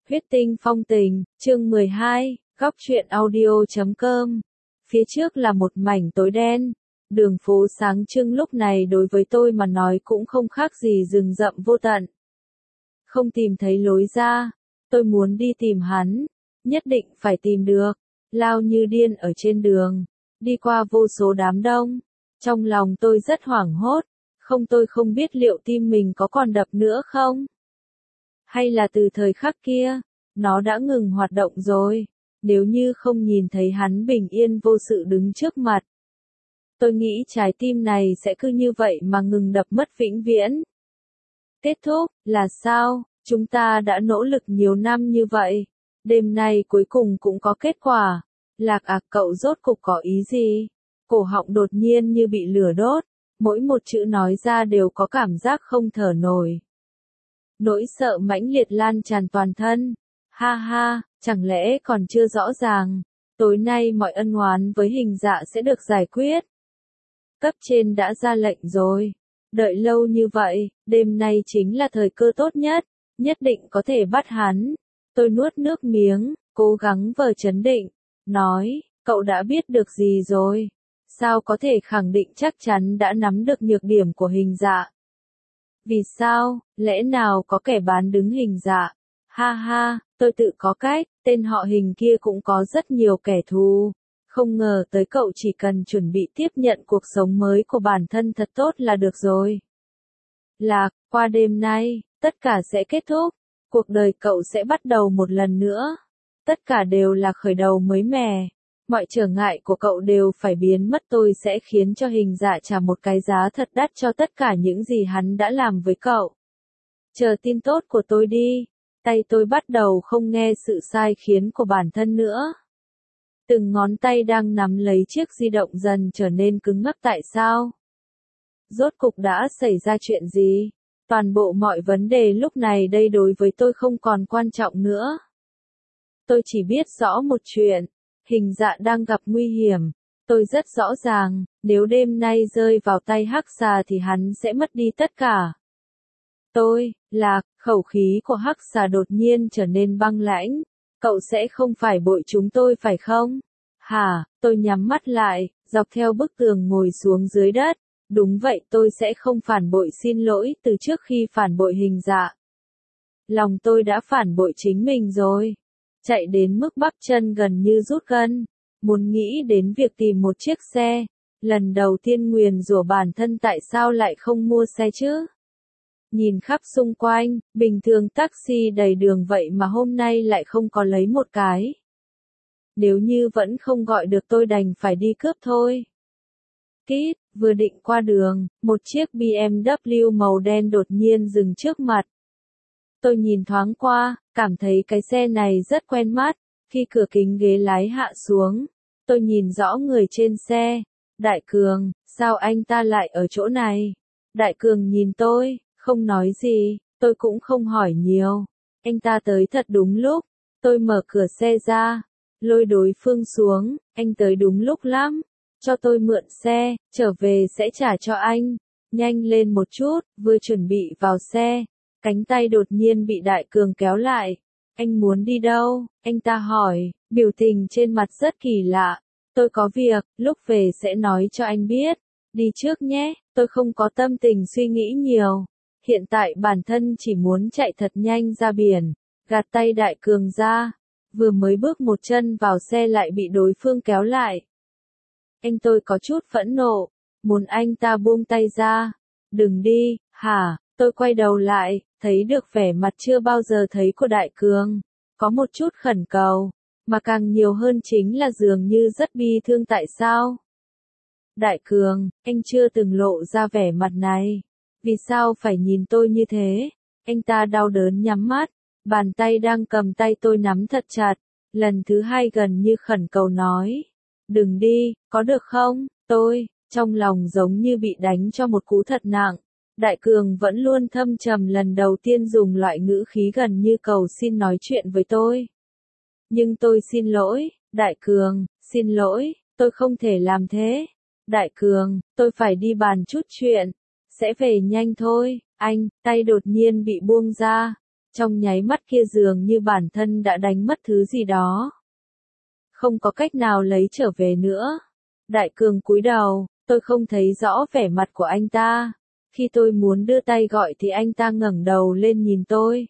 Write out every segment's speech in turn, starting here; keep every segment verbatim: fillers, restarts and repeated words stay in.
Huyết tinh phong tình, chương mười hai, góc truyện audio chấm com. Phía trước là một mảnh tối đen, đường phố sáng trưng lúc này đối với tôi mà nói cũng không khác gì rừng rậm vô tận. Không tìm thấy lối ra, tôi muốn đi tìm hắn, nhất định phải tìm được, lao như điên ở trên đường, đi qua vô số đám đông. Trong lòng tôi rất hoảng hốt, không tôi không biết liệu tim mình có còn đập nữa không? Hay là từ thời khắc kia, nó đã ngừng hoạt động rồi, nếu như không nhìn thấy hắn bình yên vô sự đứng trước mặt. Tôi nghĩ trái tim này sẽ cứ như vậy mà ngừng đập mất vĩnh viễn. Kết thúc, là sao, chúng ta đã nỗ lực nhiều năm như vậy, đêm nay cuối cùng cũng có kết quả. Lạc à, cậu rốt cục có ý gì? Cổ họng đột nhiên như bị lửa đốt, mỗi một chữ nói ra đều có cảm giác không thở nổi. Nỗi sợ mãnh liệt lan tràn toàn thân. Ha ha, chẳng lẽ còn chưa rõ ràng, tối nay mọi ân oán với hình dạ sẽ được giải quyết. Cấp trên đã ra lệnh rồi, đợi lâu như vậy, đêm nay chính là thời cơ tốt nhất, nhất định có thể bắt hắn. Tôi nuốt nước miếng, cố gắng vờ trấn định, nói, cậu đã biết được gì rồi? Sao có thể khẳng định chắc chắn đã nắm được nhược điểm của hình dạ? Vì sao, lẽ nào có kẻ bán đứng hình dạ? Ha ha, tôi tự có cách, tên họ hình kia cũng có rất nhiều kẻ thù. Không ngờ tới cậu chỉ cần chuẩn bị tiếp nhận cuộc sống mới của bản thân thật tốt là được rồi. Lạc, qua đêm nay, tất cả sẽ kết thúc, cuộc đời cậu sẽ bắt đầu một lần nữa. Tất cả đều là khởi đầu mới mẻ. Mọi trở ngại của cậu đều phải biến mất, tôi sẽ khiến cho hình dạ trả một cái giá thật đắt cho tất cả những gì hắn đã làm với cậu. Chờ tin tốt của tôi đi. Tay tôi bắt đầu không nghe sự sai khiến của bản thân nữa. Từng ngón tay đang nắm lấy chiếc di động dần trở nên cứng ngắc. Tại sao? Rốt cục đã xảy ra chuyện gì? Toàn bộ mọi vấn đề lúc này đây đối với tôi không còn quan trọng nữa. Tôi chỉ biết rõ một chuyện. Hình dạ đang gặp nguy hiểm. Tôi rất rõ ràng, nếu đêm nay rơi vào tay hắc xà thì hắn sẽ mất đi tất cả. Tôi, Lạc, khẩu khí của hắc xà đột nhiên trở nên băng lãnh. Cậu sẽ không phải bội chúng tôi phải không? Hả, tôi nhắm mắt lại, dọc theo bức tường ngồi xuống dưới đất. Đúng vậy, tôi sẽ không phản bội, xin lỗi từ trước khi phản bội hình dạ. Lòng tôi đã phản bội chính mình rồi. Chạy đến mức bắp chân gần như rút gân. Muốn nghĩ đến việc tìm một chiếc xe. Lần đầu tiên nguyền rủa bản thân tại sao lại không mua xe chứ? Nhìn khắp xung quanh, bình thường taxi đầy đường vậy mà hôm nay lại không có lấy một cái. Nếu như vẫn không gọi được tôi đành phải đi cướp thôi. Kít, vừa định qua đường, một chiếc bê em vê màu đen đột nhiên dừng trước mặt. Tôi nhìn thoáng qua, cảm thấy cái xe này rất quen mắt. Khi cửa kính ghế lái hạ xuống, tôi nhìn rõ người trên xe. Đại Cường, sao anh ta lại ở chỗ này? Đại Cường nhìn tôi, không nói gì, tôi cũng không hỏi nhiều. Anh ta tới thật đúng lúc. Tôi mở cửa xe ra, lôi đối phương xuống, anh tới đúng lúc lắm. Cho tôi mượn xe, trở về sẽ trả cho anh. Nhanh lên một chút, vừa chuẩn bị vào xe. Cánh tay đột nhiên bị Đại Cường kéo lại. Anh muốn đi đâu? Anh ta hỏi, biểu tình trên mặt rất kỳ lạ. Tôi có việc, lúc về sẽ nói cho anh biết. Đi trước nhé, tôi không có tâm tình suy nghĩ nhiều. Hiện tại bản thân chỉ muốn chạy thật nhanh ra biển. Gạt tay Đại Cường ra. Vừa mới bước một chân vào xe lại bị đối phương kéo lại. Anh tôi có chút phẫn nộ. Muốn anh ta buông tay ra. Đừng đi, hả? Tôi quay đầu lại, thấy được vẻ mặt chưa bao giờ thấy của Đại Cường. Có một chút khẩn cầu, mà càng nhiều hơn chính là dường như rất bi thương. Tại sao? Đại Cường, anh chưa từng lộ ra vẻ mặt này. Vì sao phải nhìn tôi như thế? Anh ta đau đớn nhắm mắt, bàn tay đang cầm tay tôi nắm thật chặt. Lần thứ hai gần như khẩn cầu nói. Đừng đi, có được không? Tôi, trong lòng giống như bị đánh cho một cú thật nặng. Đại Cường vẫn luôn thâm trầm, lần đầu tiên dùng loại ngữ khí gần như cầu xin nói chuyện với tôi. Nhưng tôi xin lỗi, Đại Cường, xin lỗi, tôi không thể làm thế. Đại Cường, tôi phải đi bàn chút chuyện, sẽ về nhanh thôi. Anh, tay đột nhiên bị buông ra. Trong nháy mắt kia dường như bản thân đã đánh mất thứ gì đó. Không có cách nào lấy trở về nữa. Đại Cường cúi đầu, tôi không thấy rõ vẻ mặt của anh ta. Khi tôi muốn đưa tay gọi thì anh ta ngẩng đầu lên nhìn tôi.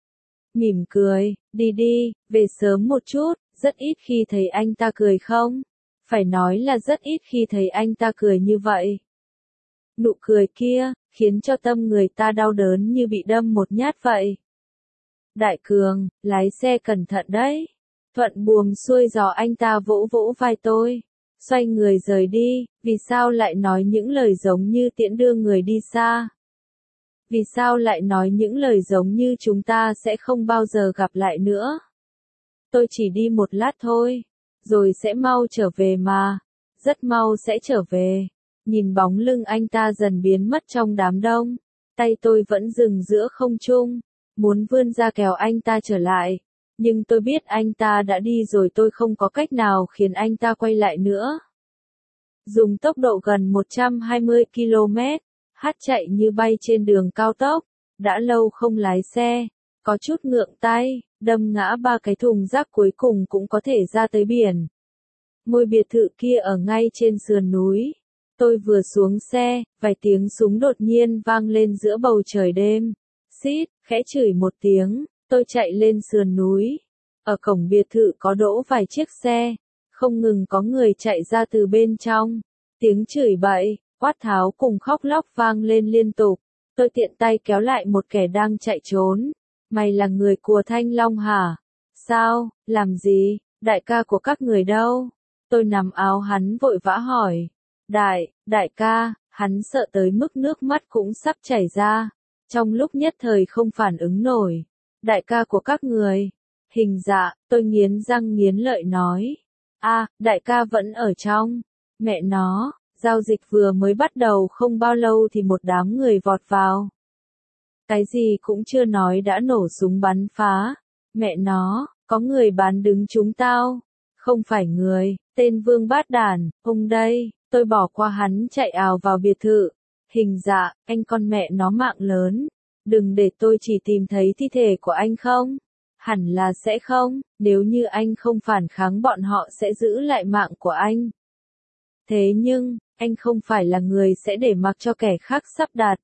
Mỉm cười, đi đi, về sớm một chút, rất ít khi thấy anh ta cười không? Phải nói là rất ít khi thấy anh ta cười như vậy. Nụ cười kia, khiến cho tâm người ta đau đớn như bị đâm một nhát vậy. Đại Cường, lái xe cẩn thận đấy. Thuận buồm xuôi gió anh ta vỗ vỗ vai tôi. Xoay người rời đi, vì sao lại nói những lời giống như tiễn đưa người đi xa? Vì sao lại nói những lời giống như chúng ta sẽ không bao giờ gặp lại nữa? Tôi chỉ đi một lát thôi, rồi sẽ mau trở về mà. Rất mau sẽ trở về. Nhìn bóng lưng anh ta dần biến mất trong đám đông. Tay tôi vẫn dừng giữa không trung, muốn vươn ra kéo anh ta trở lại. Nhưng tôi biết anh ta đã đi rồi, tôi không có cách nào khiến anh ta quay lại nữa. Dùng tốc độ gần một trăm hai mươi ki lô mét, hát chạy như bay trên đường cao tốc. Đã lâu không lái xe, có chút ngượng tay, đâm ngã ba cái thùng rác cuối cùng cũng có thể ra tới biển. Ngôi biệt thự kia ở ngay trên sườn núi. Tôi vừa xuống xe, vài tiếng súng đột nhiên vang lên giữa bầu trời đêm. Xít, khẽ chửi một tiếng, tôi chạy lên sườn núi. Ở cổng biệt thự có đỗ vài chiếc xe, không ngừng có người chạy ra từ bên trong. Tiếng chửi bậy, quát tháo cùng khóc lóc vang lên liên tục. Tôi tiện tay kéo lại một kẻ đang chạy trốn. Mày là người của Thanh Long hả? Sao, làm gì, đại ca của các người đâu? Tôi nắm áo hắn vội vã hỏi. Đại, đại ca, hắn sợ tới mức nước mắt cũng sắp chảy ra. Trong lúc nhất thời không phản ứng nổi. Đại ca của các người. Hình dạ, tôi nghiến răng nghiến lợi nói. A, đại ca vẫn ở trong. Mẹ nó, giao dịch vừa mới bắt đầu không bao lâu thì một đám người vọt vào. Cái gì cũng chưa nói đã nổ súng bắn phá. Mẹ nó, có người bán đứng chúng tao. Không phải người, tên Vương Bát Đản, ông đây. Tôi bỏ qua hắn chạy ào vào biệt thự. Hình dạ, anh con mẹ nó mạng lớn. Đừng để tôi chỉ tìm thấy thi thể của anh không? Hẳn là sẽ không, nếu như anh không phản kháng bọn họ sẽ giữ lại mạng của anh. Thế nhưng, anh không phải là người sẽ để mặc cho kẻ khác sắp đặt.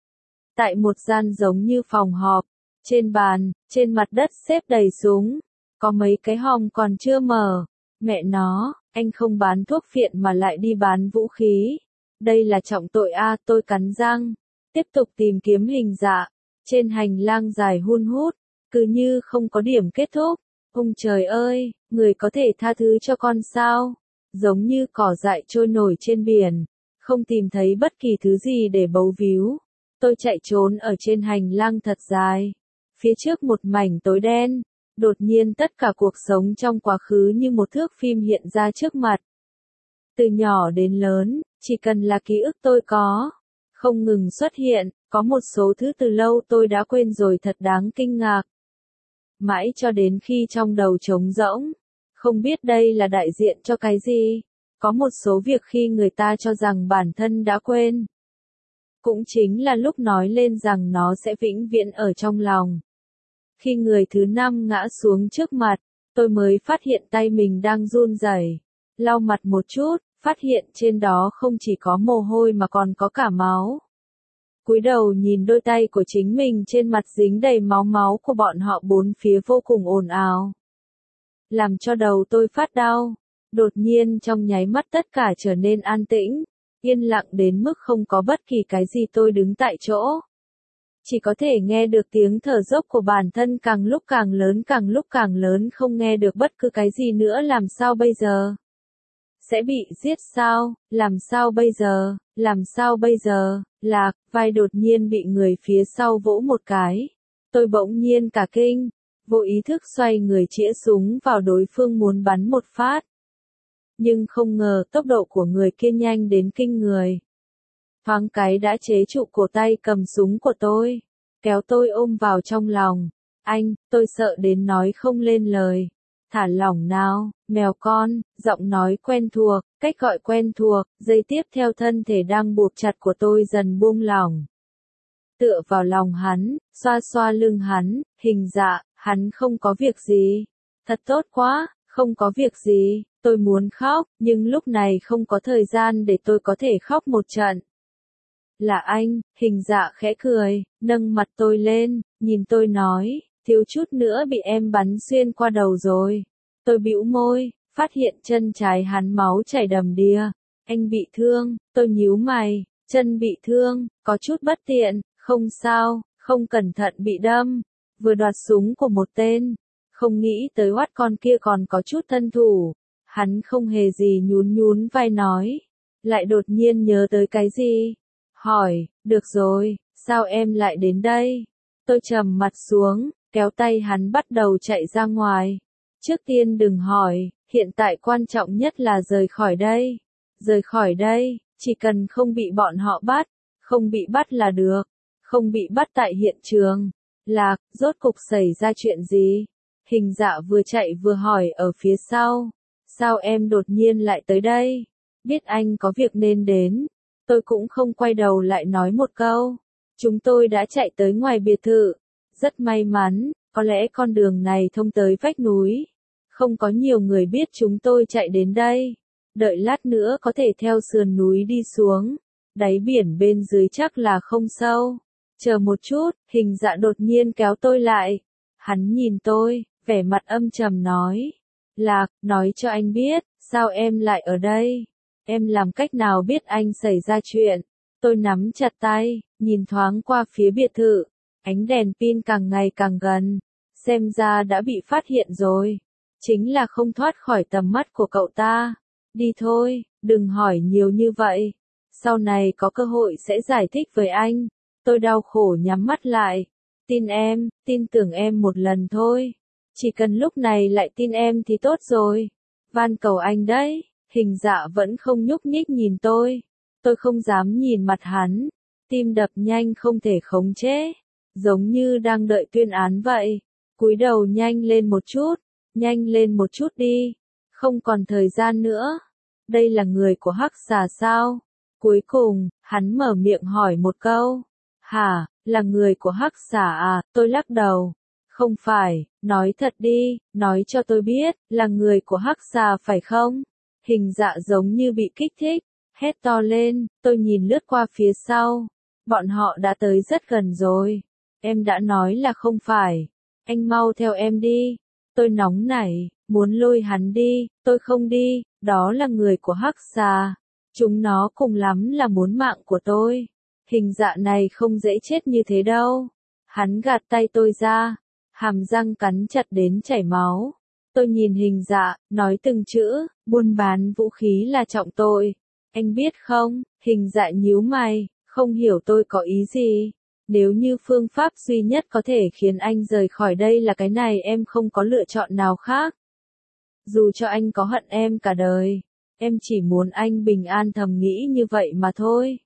Tại một gian giống như phòng họp, trên bàn, trên mặt đất xếp đầy súng. Có mấy cái hòm còn chưa mở. Mẹ nó, anh không bán thuốc phiện mà lại đi bán vũ khí. Đây là trọng tội a, tôi cắn răng. Tiếp tục tìm kiếm hình dạ. Trên hành lang dài hun hút, cứ như không có điểm kết thúc. Ông trời ơi, người có thể tha thứ cho con sao? Giống như cỏ dại trôi nổi trên biển. Không tìm thấy bất kỳ thứ gì để bấu víu. Tôi chạy trốn ở trên hành lang thật dài. Phía trước một mảnh tối đen. Đột nhiên tất cả cuộc sống trong quá khứ như một thước phim hiện ra trước mặt. Từ nhỏ đến lớn, chỉ cần là ký ức tôi có. Không ngừng xuất hiện, có một số thứ từ lâu tôi đã quên rồi thật đáng kinh ngạc. Mãi cho đến khi trong đầu trống rỗng. Không biết đây là đại diện cho cái gì. Có một số việc khi người ta cho rằng bản thân đã quên. Cũng chính là lúc nói lên rằng nó sẽ vĩnh viễn ở trong lòng. Khi người thứ năm ngã xuống trước mặt, tôi mới phát hiện tay mình đang run rẩy. Lau mặt một chút, phát hiện trên đó không chỉ có mồ hôi mà còn có cả máu. Cúi đầu nhìn đôi tay của chính mình trên mặt dính đầy máu máu của bọn họ bốn phía vô cùng ồn ào. Làm cho đầu tôi phát đau. Đột nhiên trong nháy mắt tất cả trở nên an tĩnh, yên lặng đến mức không có bất kỳ cái gì, tôi đứng tại chỗ. Chỉ có thể nghe được tiếng thở dốc của bản thân càng lúc càng lớn càng lúc càng lớn, không nghe được bất cứ cái gì nữa. Làm sao bây giờ? Sẽ bị giết sao? Làm sao bây giờ? Làm sao bây giờ? Lạc, vai đột nhiên bị người phía sau vỗ một cái. Tôi bỗng nhiên cả kinh, vô ý thức xoay người chĩa súng vào đối phương muốn bắn một phát. Nhưng không ngờ tốc độ của người kia nhanh đến kinh người. Thoáng cái đã chế trụ cổ tay cầm súng của tôi, kéo tôi ôm vào trong lòng. Anh, tôi sợ đến nói không lên lời. Thả lỏng nào, mèo con, giọng nói quen thuộc, cách gọi quen thuộc, giây tiếp theo thân thể đang buộc chặt của tôi dần buông lỏng. tựa vào lòng hắn, xoa xoa lưng hắn, Hình Dạ, hắn không có việc gì. Thật tốt quá, không có việc gì, tôi muốn khóc, nhưng lúc này không có thời gian để tôi có thể khóc một trận. Là anh, Hình Dạ khẽ cười, nâng mặt tôi lên, nhìn tôi nói, thiếu chút nữa bị em bắn xuyên qua đầu rồi. Tôi bĩu môi, phát hiện chân trái hắn máu chảy đầm đìa. Anh bị thương, tôi nhíu mày, chân bị thương, có chút bất tiện, không sao, không cẩn thận bị đâm. Vừa đoạt súng của một tên, không nghĩ tới oát con kia còn có chút thân thủ. Hắn không hề gì nhún nhún vai nói, lại đột nhiên nhớ tới cái gì. Hỏi, được rồi, sao em lại đến đây? Tôi trầm mặt xuống, kéo tay hắn bắt đầu chạy ra ngoài. Trước tiên đừng hỏi, hiện tại quan trọng nhất là rời khỏi đây. Rời khỏi đây, chỉ cần không bị bọn họ bắt, không bị bắt là được, không bị bắt tại hiện trường. Lạc, rốt cục xảy ra chuyện gì? Hình Dạ vừa chạy vừa hỏi ở phía sau. Sao em đột nhiên lại tới đây? Biết anh có việc nên đến. Tôi cũng không quay đầu lại nói một câu. Chúng tôi đã chạy tới ngoài biệt thự. Rất may mắn, có lẽ con đường này thông tới vách núi. Không có nhiều người biết chúng tôi chạy đến đây. Đợi lát nữa có thể theo sườn núi đi xuống. Đáy biển bên dưới chắc là không sâu. Chờ một chút, Hình Dạ đột nhiên kéo tôi lại. Hắn nhìn tôi, vẻ mặt âm trầm nói. Lạc, nói cho anh biết, sao em lại ở đây? Em làm cách nào biết anh xảy ra chuyện? Tôi nắm chặt tay, nhìn thoáng qua phía biệt thự. Ánh đèn pin càng ngày càng gần. Xem ra đã bị phát hiện rồi. Chính là không thoát khỏi tầm mắt của cậu ta. Đi thôi, đừng hỏi nhiều như vậy. Sau này có cơ hội sẽ giải thích với anh. Tôi đau khổ nhắm mắt lại. Tin em, tin tưởng em một lần thôi. Chỉ cần lúc này lại tin em thì tốt rồi. Van cầu anh đấy. Hình Dạ vẫn không nhúc nhích nhìn tôi. Tôi không dám nhìn mặt hắn. Tim đập nhanh không thể khống chế. Giống như đang đợi tuyên án vậy. Cúi đầu nhanh lên một chút. Nhanh lên một chút đi. Không còn thời gian nữa. Đây là người của Hắc Xà sao? Cuối cùng, hắn mở miệng hỏi một câu. Hả, là người của Hắc Xà à? Tôi lắc đầu. Không phải, nói thật đi, nói cho tôi biết, là người của Hắc Xà phải không? Hình Dạ giống như bị kích thích, hét to lên, tôi nhìn lướt qua phía sau. Bọn họ đã tới rất gần rồi. Em đã nói là không phải. Anh mau theo em đi. Tôi nóng nảy, muốn lôi hắn đi, tôi không đi, đó là người của Hắc Xà. Chúng nó cùng lắm là muốn mạng của tôi. Hình Dạ này không dễ chết như thế đâu. Hắn gạt tay tôi ra, hàm răng cắn chặt đến chảy máu. Tôi nhìn Hình Dạ, nói từng chữ, buôn bán vũ khí là trọng tội. Anh biết không, Hình Dạ nhíu mày, không hiểu tôi có ý gì. Nếu như phương pháp duy nhất có thể khiến anh rời khỏi đây là cái này em không có lựa chọn nào khác. Dù cho anh có hận em cả đời, em chỉ muốn anh bình an thầm nghĩ như vậy mà thôi.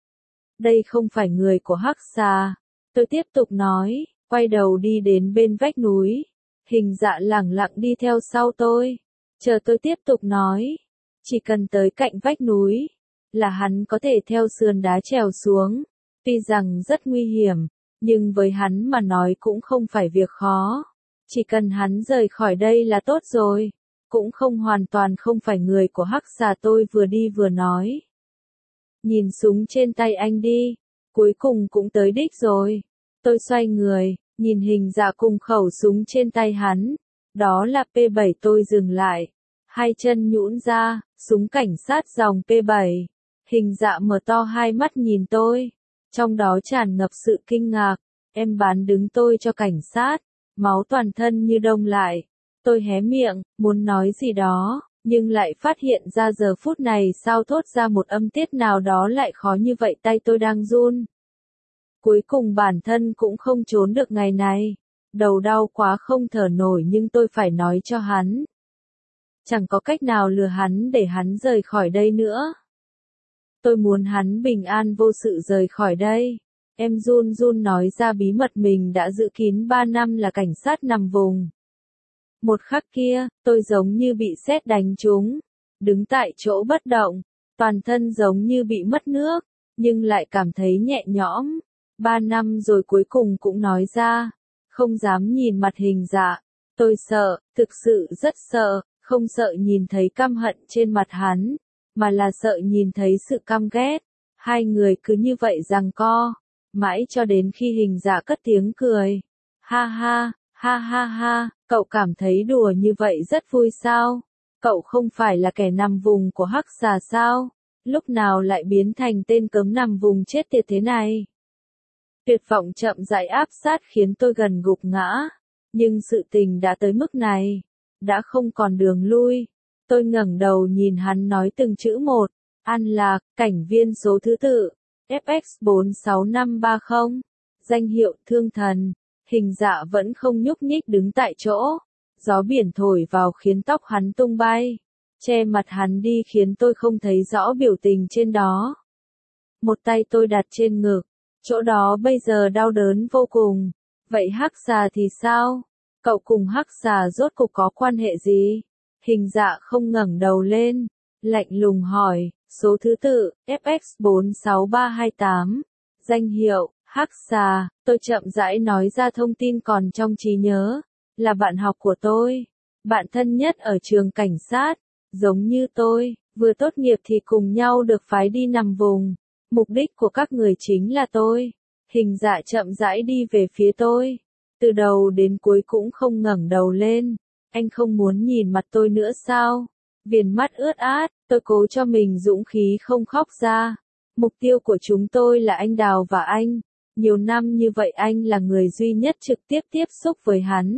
Đây không phải người của Hắc Xà. Tôi tiếp tục nói, quay đầu đi đến bên vách núi. Hình Dạ lẳng lặng đi theo sau tôi. Chờ tôi tiếp tục nói. Chỉ cần tới cạnh vách núi, là hắn có thể theo sườn đá trèo xuống. Tuy rằng rất nguy hiểm, nhưng với hắn mà nói cũng không phải việc khó. Chỉ cần hắn rời khỏi đây là tốt rồi. Cũng không hoàn toàn không phải người của Hắc Xà, tôi vừa đi vừa nói. Nhìn súng trên tay anh đi. Cuối cùng cũng tới đích rồi. Tôi xoay người, nhìn Hình Dạ cùng khẩu súng trên tay hắn. Đó là P bảy. Tôi dừng lại. Hai chân nhũn ra, súng cảnh sát dòng P bảy. Hình Dạ mở to hai mắt nhìn tôi. Trong đó tràn ngập sự kinh ngạc. Em bán đứng tôi cho cảnh sát. Máu toàn thân như đông lại. Tôi hé miệng, muốn nói gì đó, nhưng lại phát hiện ra giờ phút này sao thốt ra một âm tiết nào đó lại khó như vậy, tay tôi đang run. Cuối cùng bản thân cũng không trốn được ngày này. Đầu đau quá không thở nổi nhưng tôi phải nói cho hắn. Chẳng có cách nào lừa hắn để hắn rời khỏi đây nữa. Tôi muốn hắn bình an vô sự rời khỏi đây. Em run run nói ra bí mật mình đã giữ kín ba năm là cảnh sát nằm vùng. Một khắc kia, tôi giống như bị sét đánh trúng. Đứng tại chỗ bất động. Toàn thân giống như bị mất nước. Nhưng lại cảm thấy nhẹ nhõm. Ba năm rồi cuối cùng cũng nói ra, không dám nhìn mặt Hình Dạ. Tôi sợ, thực sự rất sợ, không sợ nhìn thấy căm hận trên mặt hắn, mà là sợ nhìn thấy sự căm ghét. Hai người cứ như vậy giằng co, mãi cho đến khi Hình Dạ cất tiếng cười. Ha ha, ha ha ha, cậu cảm thấy đùa như vậy rất vui sao? Cậu không phải là kẻ nằm vùng của Hắc Xà sao? Lúc nào lại biến thành tên cớm nằm vùng chết tiệt thế này? Tuyệt vọng chậm rãi áp sát khiến tôi gần gục ngã. Nhưng sự tình đã tới mức này, đã không còn đường lui. Tôi ngẩng đầu nhìn hắn nói từng chữ một. An Lạc, cảnh viên số thứ tự, F X bốn sáu năm ba không, danh hiệu Thương Thần. Hình Dạ vẫn không nhúc nhích đứng tại chỗ. Gió biển thổi vào khiến tóc hắn tung bay, che mặt hắn đi khiến tôi không thấy rõ biểu tình trên đó. Một tay tôi đặt trên ngực, chỗ đó bây giờ đau đớn vô cùng. Vậy Hắc Xà thì sao? Cậu cùng Hắc Xà rốt cục có quan hệ gì? Hình Dạ không ngẩng đầu lên, lạnh lùng hỏi, số thứ tự, F X bốn sáu ba hai tám, danh hiệu, Hắc Xà. Tôi chậm rãi nói ra thông tin còn trong trí nhớ, là bạn học của tôi, bạn thân nhất ở trường cảnh sát, giống như tôi, vừa tốt nghiệp thì cùng nhau được phái đi nằm vùng. Mục đích của các người chính là tôi. Hình Dạ chậm rãi đi về phía tôi, từ đầu đến cuối cũng không ngẩng đầu lên. Anh không muốn nhìn mặt tôi nữa sao? Viền mắt ướt át, tôi cố cho mình dũng khí không khóc ra. Mục tiêu của chúng tôi là anh Đào và anh. Nhiều năm như vậy anh là người duy nhất trực tiếp tiếp xúc với hắn.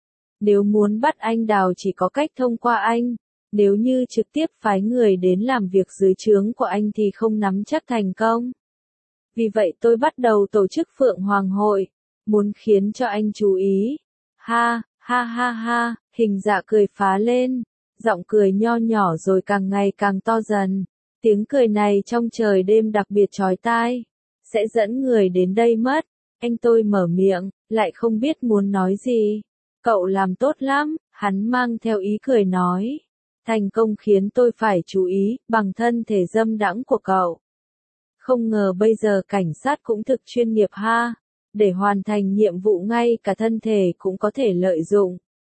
Nếu muốn bắt anh Đào chỉ có cách thông qua anh. Nếu như trực tiếp phái người đến làm việc dưới trướng của anh thì không nắm chắc thành công. Vì vậy tôi bắt đầu tổ chức Phượng Hoàng Hội, muốn khiến cho anh chú ý. Ha, ha ha ha, Hình Dạ cười phá lên, giọng cười nho nhỏ rồi càng ngày càng to dần. Tiếng cười này trong trời đêm đặc biệt chói tai, sẽ dẫn người đến đây mất. Anh tôi mở miệng, lại không biết muốn nói gì. Cậu làm tốt lắm, hắn mang theo ý cười nói. Thành công khiến tôi phải chú ý, bằng thân thể dâm đãng của cậu. Không ngờ bây giờ cảnh sát cũng thực chuyên nghiệp ha. Để hoàn thành nhiệm vụ ngay cả thân thể cũng có thể lợi dụng.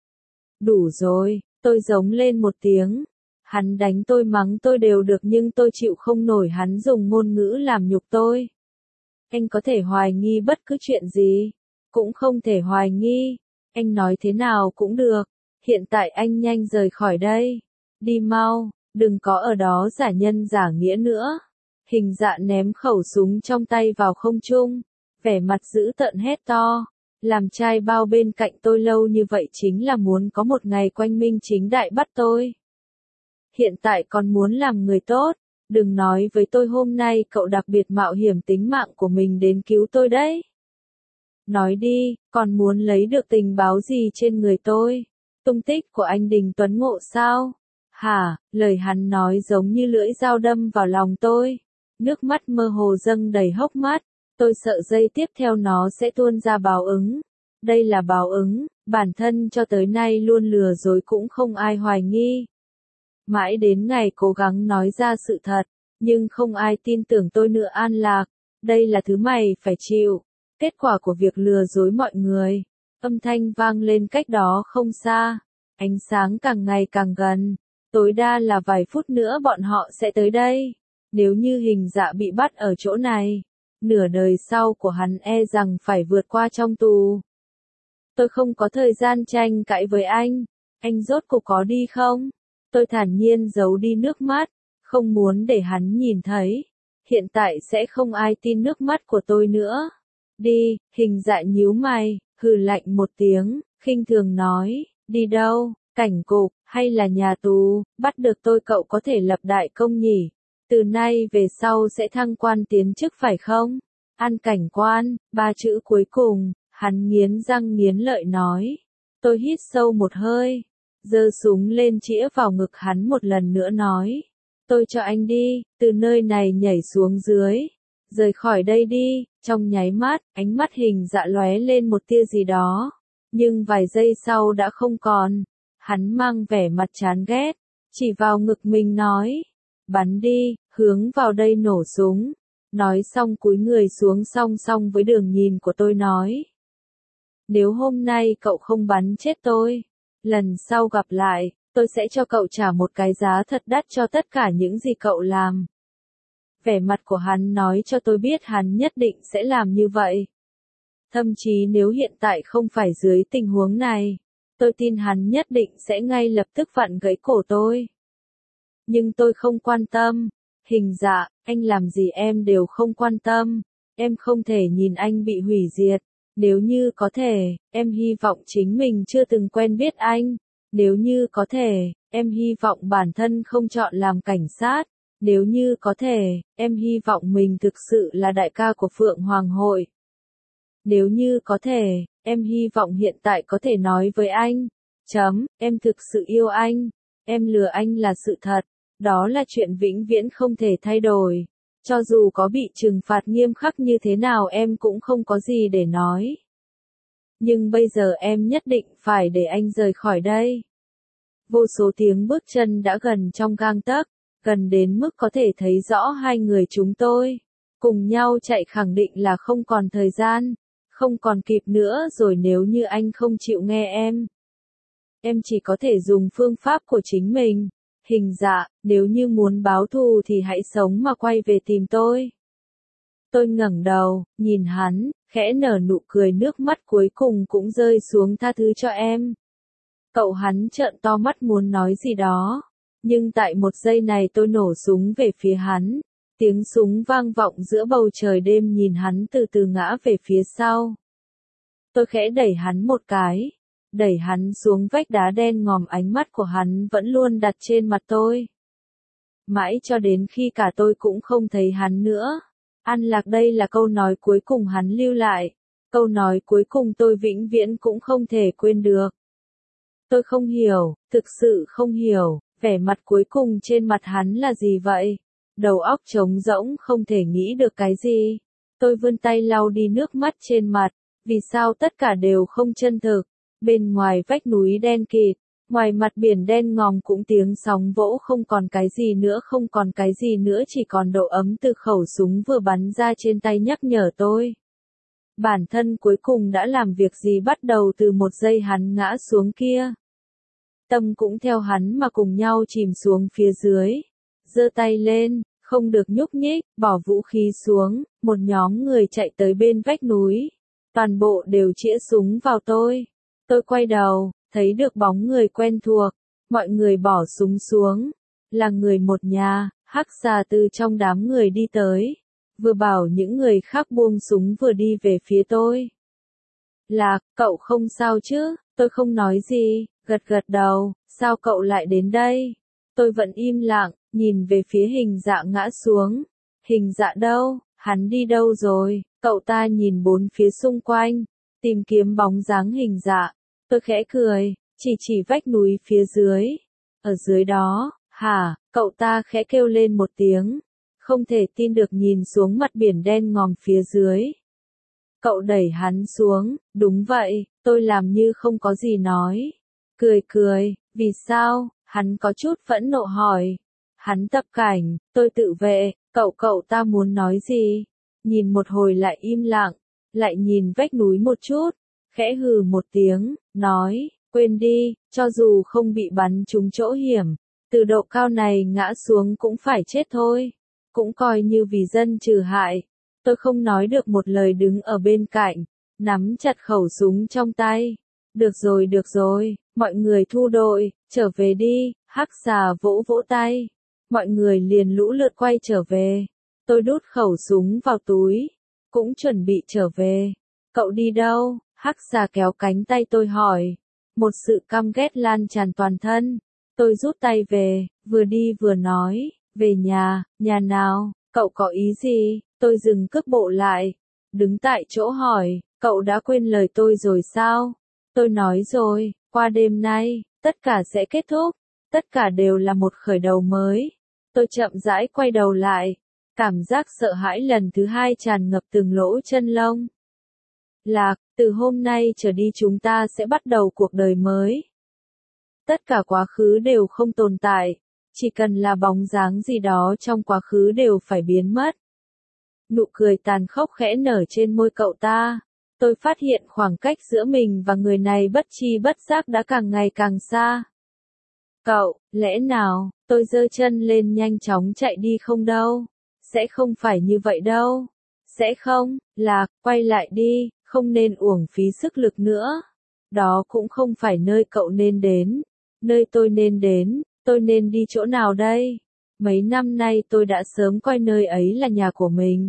Đủ rồi, tôi giống lên một tiếng. Hắn đánh tôi mắng tôi đều được nhưng tôi chịu không nổi hắn dùng ngôn ngữ làm nhục tôi. Anh có thể hoài nghi bất cứ chuyện gì, cũng không thể hoài nghi. Anh nói thế nào cũng được. Hiện tại anh nhanh rời khỏi đây. Đi mau, đừng có ở đó giả nhân giả nghĩa nữa. Hình Dạ ném khẩu súng trong tay vào không trung, vẻ mặt dữ tợn hét to. Làm trai bao bên cạnh tôi lâu như vậy chính là muốn có một ngày quanh minh chính đại bắt tôi. Hiện tại còn muốn làm người tốt, đừng nói với tôi hôm nay cậu đặc biệt mạo hiểm tính mạng của mình đến cứu tôi đấy. Nói đi, còn muốn lấy được tình báo gì trên người tôi? Tung tích của anh Đình Tuấn Ngộ sao? Hả, lời hắn nói giống như lưỡi dao đâm vào lòng tôi. Nước mắt mơ hồ dâng đầy hốc mắt. Tôi sợ giây tiếp theo nó sẽ tuôn ra báo ứng. Đây là báo ứng, bản thân cho tới nay luôn lừa dối cũng không ai hoài nghi. Mãi đến ngày cố gắng nói ra sự thật, nhưng không ai tin tưởng tôi nữa. An Lạc, đây là thứ mày phải chịu. Kết quả của việc lừa dối mọi người. Âm thanh vang lên cách đó không xa. Ánh sáng càng ngày càng gần. Tối đa là vài phút nữa bọn họ sẽ tới đây. Nếu như Hình Dạ bị bắt ở chỗ này, nửa đời sau của hắn e rằng phải vượt qua trong tù. Tôi không có thời gian tranh cãi với anh. Anh rốt cuộc có đi không? Tôi thản nhiên giấu đi nước mắt, không muốn để hắn nhìn thấy. Hiện tại sẽ không ai tin nước mắt của tôi nữa. Đi, Hình Dạ nhíu mày, hừ lạnh một tiếng, khinh thường nói, đi đâu, cảnh cục, hay là nhà tù, bắt được tôi cậu có thể lập đại công nhỉ. Từ nay về sau sẽ thăng quan tiến chức phải không? An cảnh quan, ba chữ cuối cùng, hắn nghiến răng nghiến lợi nói. Tôi hít sâu một hơi, giơ súng lên chĩa vào ngực hắn một lần nữa nói. Tôi cho anh đi, từ nơi này nhảy xuống dưới. Rời khỏi đây đi. Trong nháy mắt, ánh mắt Hình Dạ lóe lên một tia gì đó. Nhưng vài giây sau đã không còn. Hắn mang vẻ mặt chán ghét, chỉ vào ngực mình nói. Bắn đi, hướng vào đây nổ súng. Nói xong cúi người xuống song song với đường nhìn của tôi nói. Nếu hôm nay cậu không bắn chết tôi, lần sau gặp lại, tôi sẽ cho cậu trả một cái giá thật đắt cho tất cả những gì cậu làm. Vẻ mặt của hắn nói cho tôi biết hắn nhất định sẽ làm như vậy. Thậm chí nếu hiện tại không phải dưới tình huống này, tôi tin hắn nhất định sẽ ngay lập tức vặn gãy cổ tôi. Nhưng tôi không quan tâm. Hình Dạ, anh làm gì em đều không quan tâm. Em không thể nhìn anh bị hủy diệt. Nếu như có thể, em hy vọng chính mình chưa từng quen biết anh. Nếu như có thể, em hy vọng bản thân không chọn làm cảnh sát. Nếu như có thể, em hy vọng mình thực sự là đại ca của Phượng Hoàng hội. Nếu như có thể, em hy vọng hiện tại có thể nói với anh. Chấm, em thực sự yêu anh. Em lừa anh là sự thật. Đó là chuyện vĩnh viễn không thể thay đổi. Cho dù có bị trừng phạt nghiêm khắc như thế nào em cũng không có gì để nói. Nhưng bây giờ em nhất định phải để anh rời khỏi đây. Vô số tiếng bước chân đã gần trong gang tấc, gần đến mức có thể thấy rõ hai người chúng tôi. Cùng nhau chạy khẳng định là không còn thời gian, không còn kịp nữa rồi nếu như anh không chịu nghe em. Em chỉ có thể dùng phương pháp của chính mình. Hình Dạ, nếu như muốn báo thù thì hãy sống mà quay về tìm tôi. Tôi ngẩng đầu, nhìn hắn, khẽ nở nụ cười nước mắt cuối cùng cũng rơi xuống tha thứ cho em. Cậu hắn trợn to mắt muốn nói gì đó. Nhưng tại một giây này tôi nổ súng về phía hắn. Tiếng súng vang vọng giữa bầu trời đêm nhìn hắn từ từ ngã về phía sau. Tôi khẽ đẩy hắn một cái. Đẩy hắn xuống vách đá đen ngòm ánh mắt của hắn vẫn luôn đặt trên mặt tôi. Mãi cho đến khi cả tôi cũng không thấy hắn nữa. An lạc đây là câu nói cuối cùng hắn lưu lại. Câu nói cuối cùng tôi vĩnh viễn cũng không thể quên được. Tôi không hiểu, thực sự không hiểu, vẻ mặt cuối cùng trên mặt hắn là gì vậy? Đầu óc trống rỗng không thể nghĩ được cái gì. Tôi vươn tay lau đi nước mắt trên mặt. Vì sao tất cả đều không chân thực? Bên ngoài vách núi đen kịt, ngoài mặt biển đen ngòm cũng tiếng sóng vỗ không còn cái gì nữa không còn cái gì nữa chỉ còn độ ấm từ khẩu súng vừa bắn ra trên tay nhắc nhở tôi. Bản thân cuối cùng đã làm việc gì bắt đầu từ một giây hắn ngã xuống kia. Tâm cũng theo hắn mà cùng nhau chìm xuống phía dưới. Giơ tay lên, không được nhúc nhích, bỏ vũ khí xuống, một nhóm người chạy tới bên vách núi. Toàn bộ đều chĩa súng vào tôi. Tôi quay đầu, thấy được bóng người quen thuộc, mọi người bỏ súng xuống, là người một nhà, Hắc Xà từ trong đám người đi tới, vừa bảo những người khác buông súng vừa đi về phía tôi. Lạc, cậu không sao chứ, tôi không nói gì, gật gật đầu, sao cậu lại đến đây? Tôi vẫn im lặng, nhìn về phía Hình Dạ ngã xuống. Hình Dạ đâu, hắn đi đâu rồi? Cậu ta nhìn bốn phía xung quanh, tìm kiếm bóng dáng Hình Dạ. Tôi khẽ cười, chỉ chỉ vách núi phía dưới. Ở dưới đó, hả, cậu ta khẽ kêu lên một tiếng. Không thể tin được nhìn xuống mặt biển đen ngòm phía dưới. Cậu đẩy hắn xuống, đúng vậy, tôi làm như không có gì nói. Cười cười, vì sao, hắn có chút phẫn nộ hỏi. Hắn tập cảnh, tôi tự vệ, cậu cậu ta muốn nói gì? Nhìn một hồi lại im lặng, lại nhìn vách núi một chút. Khẽ hừ một tiếng, nói, quên đi, cho dù không bị bắn trúng chỗ hiểm, từ độ cao này ngã xuống cũng phải chết thôi, cũng coi như vì dân trừ hại. Tôi không nói được một lời đứng ở bên cạnh, nắm chặt khẩu súng trong tay. Được rồi được rồi, mọi người thu đội, trở về đi, Hắc Xà vỗ vỗ tay. Mọi người liền lũ lượt quay trở về. Tôi đút khẩu súng vào túi, cũng chuẩn bị trở về. Cậu đi đâu? Hắc Xà kéo cánh tay tôi hỏi. Một sự căm ghét lan tràn toàn thân. Tôi rút tay về, vừa đi vừa nói, về nhà, nhà nào, cậu có ý gì? Tôi dừng cước bộ lại, đứng tại chỗ hỏi, cậu đã quên lời tôi rồi sao? Tôi nói rồi, qua đêm nay, tất cả sẽ kết thúc, tất cả đều là một khởi đầu mới. Tôi chậm rãi quay đầu lại, cảm giác sợ hãi lần thứ hai tràn ngập từng lỗ chân lông. Lạc, từ hôm nay trở đi chúng ta sẽ bắt đầu cuộc đời mới. Tất cả quá khứ đều không tồn tại, chỉ cần là bóng dáng gì đó trong quá khứ đều phải biến mất. Nụ cười tàn khốc khẽ nở trên môi cậu ta. Tôi phát hiện khoảng cách giữa mình và người này bất chi bất giác đã càng ngày càng xa. Cậu, lẽ nào, tôi giơ chân lên nhanh chóng chạy đi không đâu. Sẽ không phải như vậy đâu. Sẽ không, Lạc, quay lại đi, không nên uổng phí sức lực nữa. Đó cũng không phải nơi cậu nên đến. Nơi tôi nên đến, tôi nên đi chỗ nào đây? Mấy năm nay tôi đã sớm coi nơi ấy là nhà của mình.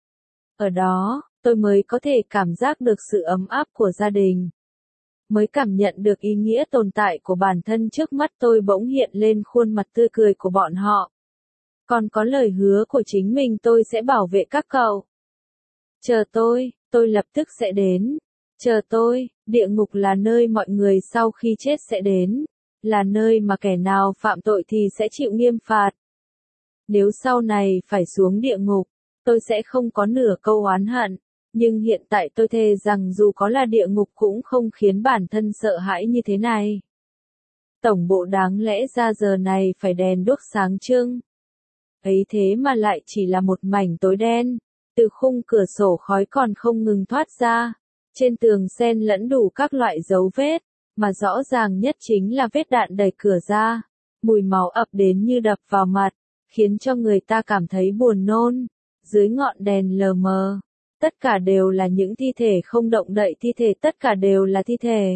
Ở đó, tôi mới có thể cảm giác được sự ấm áp của gia đình. Mới cảm nhận được ý nghĩa tồn tại của bản thân. Trước mắt tôi bỗng hiện lên khuôn mặt tươi cười của bọn họ. Còn có lời hứa của chính mình, tôi sẽ bảo vệ các cậu. Chờ tôi, tôi lập tức sẽ đến. Chờ tôi, địa ngục là nơi mọi người sau khi chết sẽ đến. Là nơi mà kẻ nào phạm tội thì sẽ chịu nghiêm phạt. Nếu sau này phải xuống địa ngục, tôi sẽ không có nửa câu oán hận. Nhưng hiện tại tôi thề rằng dù có là địa ngục cũng không khiến bản thân sợ hãi như thế này. Tổng bộ đáng lẽ ra giờ này phải đèn đuốc sáng trưng. Ấy thế mà lại chỉ là một mảnh tối đen. Từ khung cửa sổ khói còn không ngừng thoát ra. Trên tường xen lẫn đủ các loại dấu vết. Mà rõ ràng nhất chính là vết đạn đẩy cửa ra. Mùi máu ập đến như đập vào mặt. Khiến cho người ta cảm thấy buồn nôn. Dưới ngọn đèn lờ mờ. Tất cả đều là những thi thể không động đậy, thi thể tất cả đều là thi thể.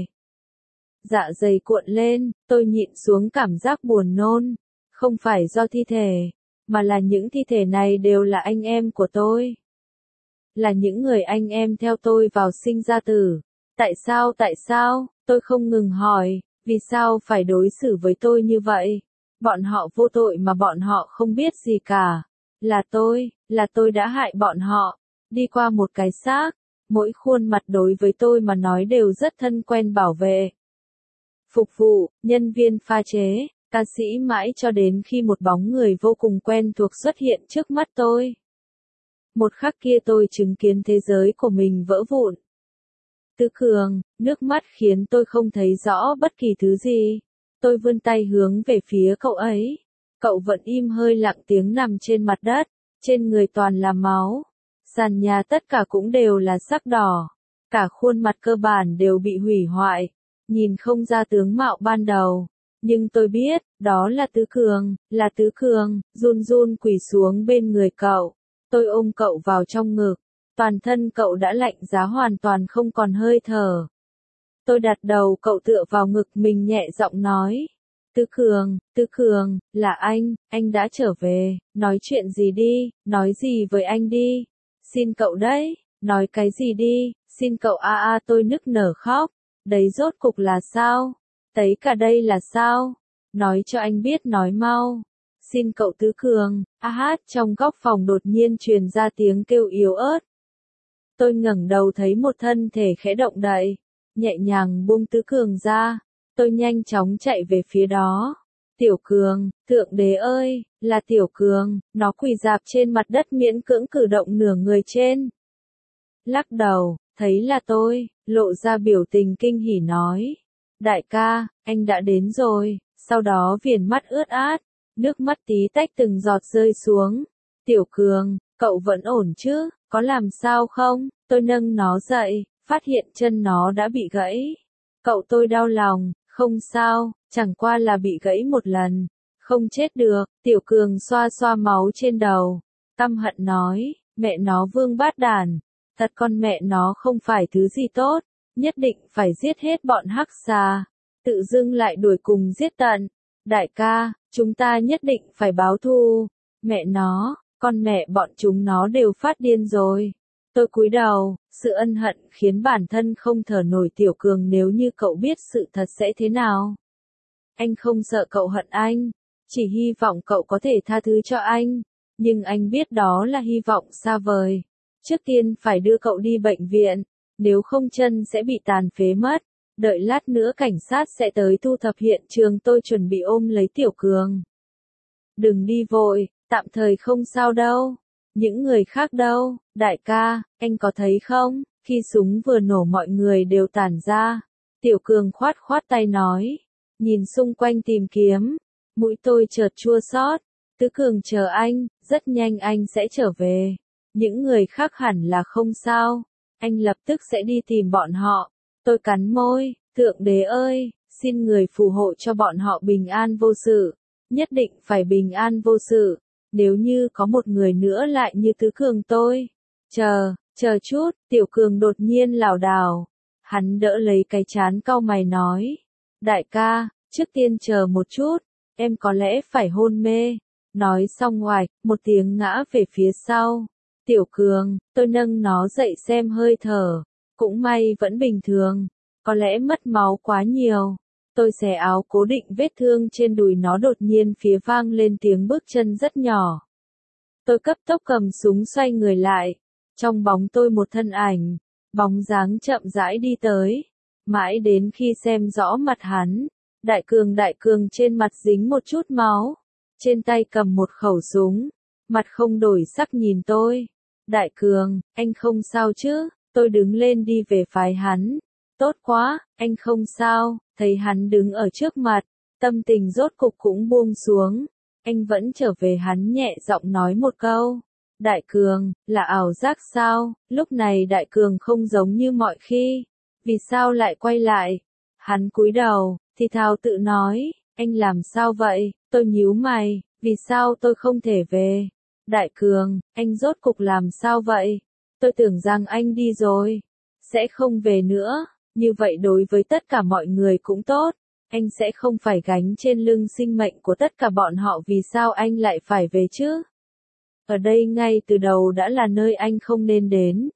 Dạ dày cuộn lên, tôi nhịn xuống cảm giác buồn nôn. Không phải do thi thể, mà là những thi thể này đều là anh em của tôi. Là những người anh em theo tôi vào sinh ra tử. Tại sao, tại sao, tôi không ngừng hỏi, vì sao phải đối xử với tôi như vậy? Bọn họ vô tội mà bọn họ không biết gì cả. Là tôi, là tôi đã hại bọn họ. Đi qua một cái xác, mỗi khuôn mặt đối với tôi mà nói đều rất thân quen, bảo vệ, phục vụ, nhân viên pha chế, ca sĩ, mãi cho đến khi một bóng người vô cùng quen thuộc xuất hiện trước mắt tôi. Một khắc kia tôi chứng kiến thế giới của mình vỡ vụn. Tứ Cường, nước mắt khiến tôi không thấy rõ bất kỳ thứ gì. Tôi vươn tay hướng về phía cậu ấy. Cậu vẫn im hơi lặng tiếng nằm trên mặt đất, trên người toàn là máu. Sàn nhà tất cả cũng đều là sắc đỏ. Cả khuôn mặt cơ bản đều bị hủy hoại. Nhìn không ra tướng mạo ban đầu. Nhưng tôi biết, đó là Tứ Cường, là Tứ Cường, run run quỳ xuống bên người cậu. Tôi ôm cậu vào trong ngực. Toàn thân cậu đã lạnh giá, hoàn toàn không còn hơi thở. Tôi đặt đầu cậu tựa vào ngực mình, nhẹ giọng nói. Tứ Cường, Tứ Cường, là anh, anh đã trở về. Nói chuyện gì đi, nói gì với anh đi. Xin cậu đấy, nói cái gì đi, xin cậu. A a tôi nức nở khóc. Đấy rốt cục là sao? Thấy cả đây là sao? Nói cho anh biết, nói mau. Xin cậu Tứ Cường. A hát, trong góc phòng đột nhiên truyền ra tiếng kêu yếu ớt. Tôi ngẩng đầu thấy một thân thể khẽ động đậy, nhẹ nhàng buông Tứ Cường ra. Tôi nhanh chóng chạy về phía đó. Tiểu Cường, Thượng Đế ơi, là Tiểu Cường. Nó quỳ rạp trên mặt đất, miễn cưỡng cử động nửa người trên. Lắc đầu, thấy là tôi, lộ ra biểu tình kinh hỉ nói. Đại ca, anh đã đến rồi. Sau đó viền mắt ướt át, nước mắt tí tách từng giọt rơi xuống. Tiểu Cường, cậu vẫn ổn chứ, có làm sao không? Tôi nâng nó dậy, phát hiện chân nó đã bị gãy. Cậu, tôi đau lòng. Không sao, chẳng qua là bị gãy một lần. Không chết được. Tiểu Cường xoa xoa máu trên đầu. Căm hận nói, mẹ nó vương bát đàn. Thật con mẹ nó không phải thứ gì tốt. Nhất định phải giết hết bọn hắc xà. Tự dưng lại đuổi cùng giết tận. Đại ca, chúng ta nhất định phải báo thù. Mẹ nó, con mẹ bọn chúng nó đều phát điên rồi. Tôi cúi đầu, sự ân hận khiến bản thân không thở nổi. Tiểu Cường, nếu như cậu biết sự thật sẽ thế nào? Anh không sợ cậu hận anh, chỉ hy vọng cậu có thể tha thứ cho anh. Nhưng anh biết đó là hy vọng xa vời. Trước tiên phải đưa cậu đi bệnh viện, nếu không chân sẽ bị tàn phế mất. Đợi lát nữa cảnh sát sẽ tới thu thập hiện trường. Tôi chuẩn bị ôm lấy Tiểu Cường. Đừng đi vội, tạm thời không sao đâu. Những người khác đâu? Đại ca, anh có thấy không? Khi súng vừa nổ mọi người đều tản ra. Tiểu Cường khoát khoát tay nói. Nhìn xung quanh tìm kiếm. Mũi tôi chợt chua xót. Tứ Cường, chờ anh, rất nhanh anh sẽ trở về. Những người khác hẳn là không sao. Anh lập tức sẽ đi tìm bọn họ. Tôi cắn môi, Thượng Đế ơi, xin người phù hộ cho bọn họ bình an vô sự. Nhất định phải bình an vô sự. Nếu như có một người nữa lại như Tứ Cường tôi. Chờ, chờ chút, Tiểu Cường đột nhiên lảo đảo. Hắn đỡ lấy cái trán cau mày nói. Đại ca, trước tiên chờ một chút, em có lẽ phải hôn mê. Nói xong ngoài, một tiếng ngã về phía sau. Tiểu Cường, tôi nâng nó dậy xem hơi thở. Cũng may vẫn bình thường. Có lẽ mất máu quá nhiều. Tôi xẻ áo cố định vết thương trên đùi nó, đột nhiên phía vang lên tiếng bước chân rất nhỏ. Tôi cấp tốc cầm súng xoay người lại. Trong bóng tôi một thân ảnh. Bóng dáng chậm rãi đi tới. Mãi đến khi xem rõ mặt hắn. Đại Cường Đại Cường trên mặt dính một chút máu. Trên tay cầm một khẩu súng. Mặt không đổi sắc nhìn tôi. Đại Cường, anh không sao chứ? Tôi đứng lên đi về phái hắn. Tốt quá, anh không sao. Thấy hắn đứng ở trước mặt. Tâm tình rốt cục cũng buông xuống. Anh vẫn trở về, hắn nhẹ giọng nói một câu. Đại Cường, là ảo giác sao? Lúc này Đại Cường không giống như mọi khi. Vì sao lại quay lại? Hắn cúi đầu, thì thào tự nói. Anh làm sao vậy? Tôi nhíu mày. Vì sao tôi không thể về? Đại Cường, anh rốt cục làm sao vậy? Tôi tưởng rằng anh đi rồi. Sẽ không về nữa. Như vậy đối với tất cả mọi người cũng tốt. Anh sẽ không phải gánh trên lưng sinh mệnh của tất cả bọn họ. Vì sao anh lại phải về chứ? Ở đây ngay từ đầu đã là nơi anh không nên đến.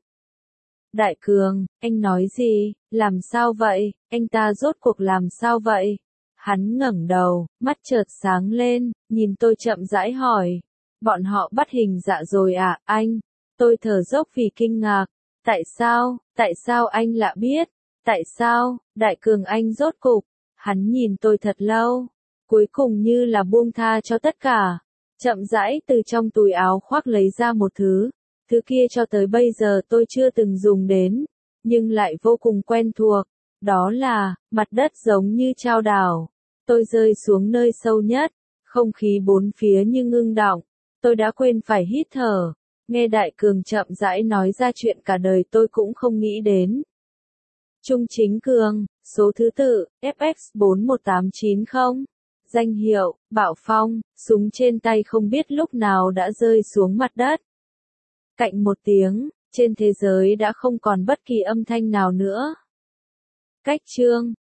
Đại Cường, anh nói gì? Làm sao vậy? Anh ta rốt cuộc làm sao vậy? Hắn ngẩng đầu, mắt chợt sáng lên, nhìn tôi chậm rãi hỏi. Bọn họ bắt hình dạ rồi à, anh? Tôi thở dốc vì kinh ngạc. Tại sao? Tại sao anh lại biết? Tại sao? Đại Cường, anh rốt cục. Hắn nhìn tôi thật lâu. Cuối cùng như là buông tha cho tất cả. Chậm rãi từ trong túi áo khoác lấy ra một thứ. Thứ kia cho tới bây giờ tôi chưa từng dùng đến. Nhưng lại vô cùng quen thuộc. Đó là, mặt đất giống như chao đảo. Tôi rơi xuống nơi sâu nhất. Không khí bốn phía như ngưng đọng. Tôi đã quên phải hít thở. Nghe Đại Cường chậm rãi nói ra chuyện cả đời tôi cũng không nghĩ đến. Trung Chính Cường, số thứ tự, F X bốn một tám chín không. Danh hiệu, Bạo Phong, súng trên tay không biết lúc nào đã rơi xuống mặt đất. Cạnh một tiếng, trên thế giới đã không còn bất kỳ âm thanh nào nữa. Cách chương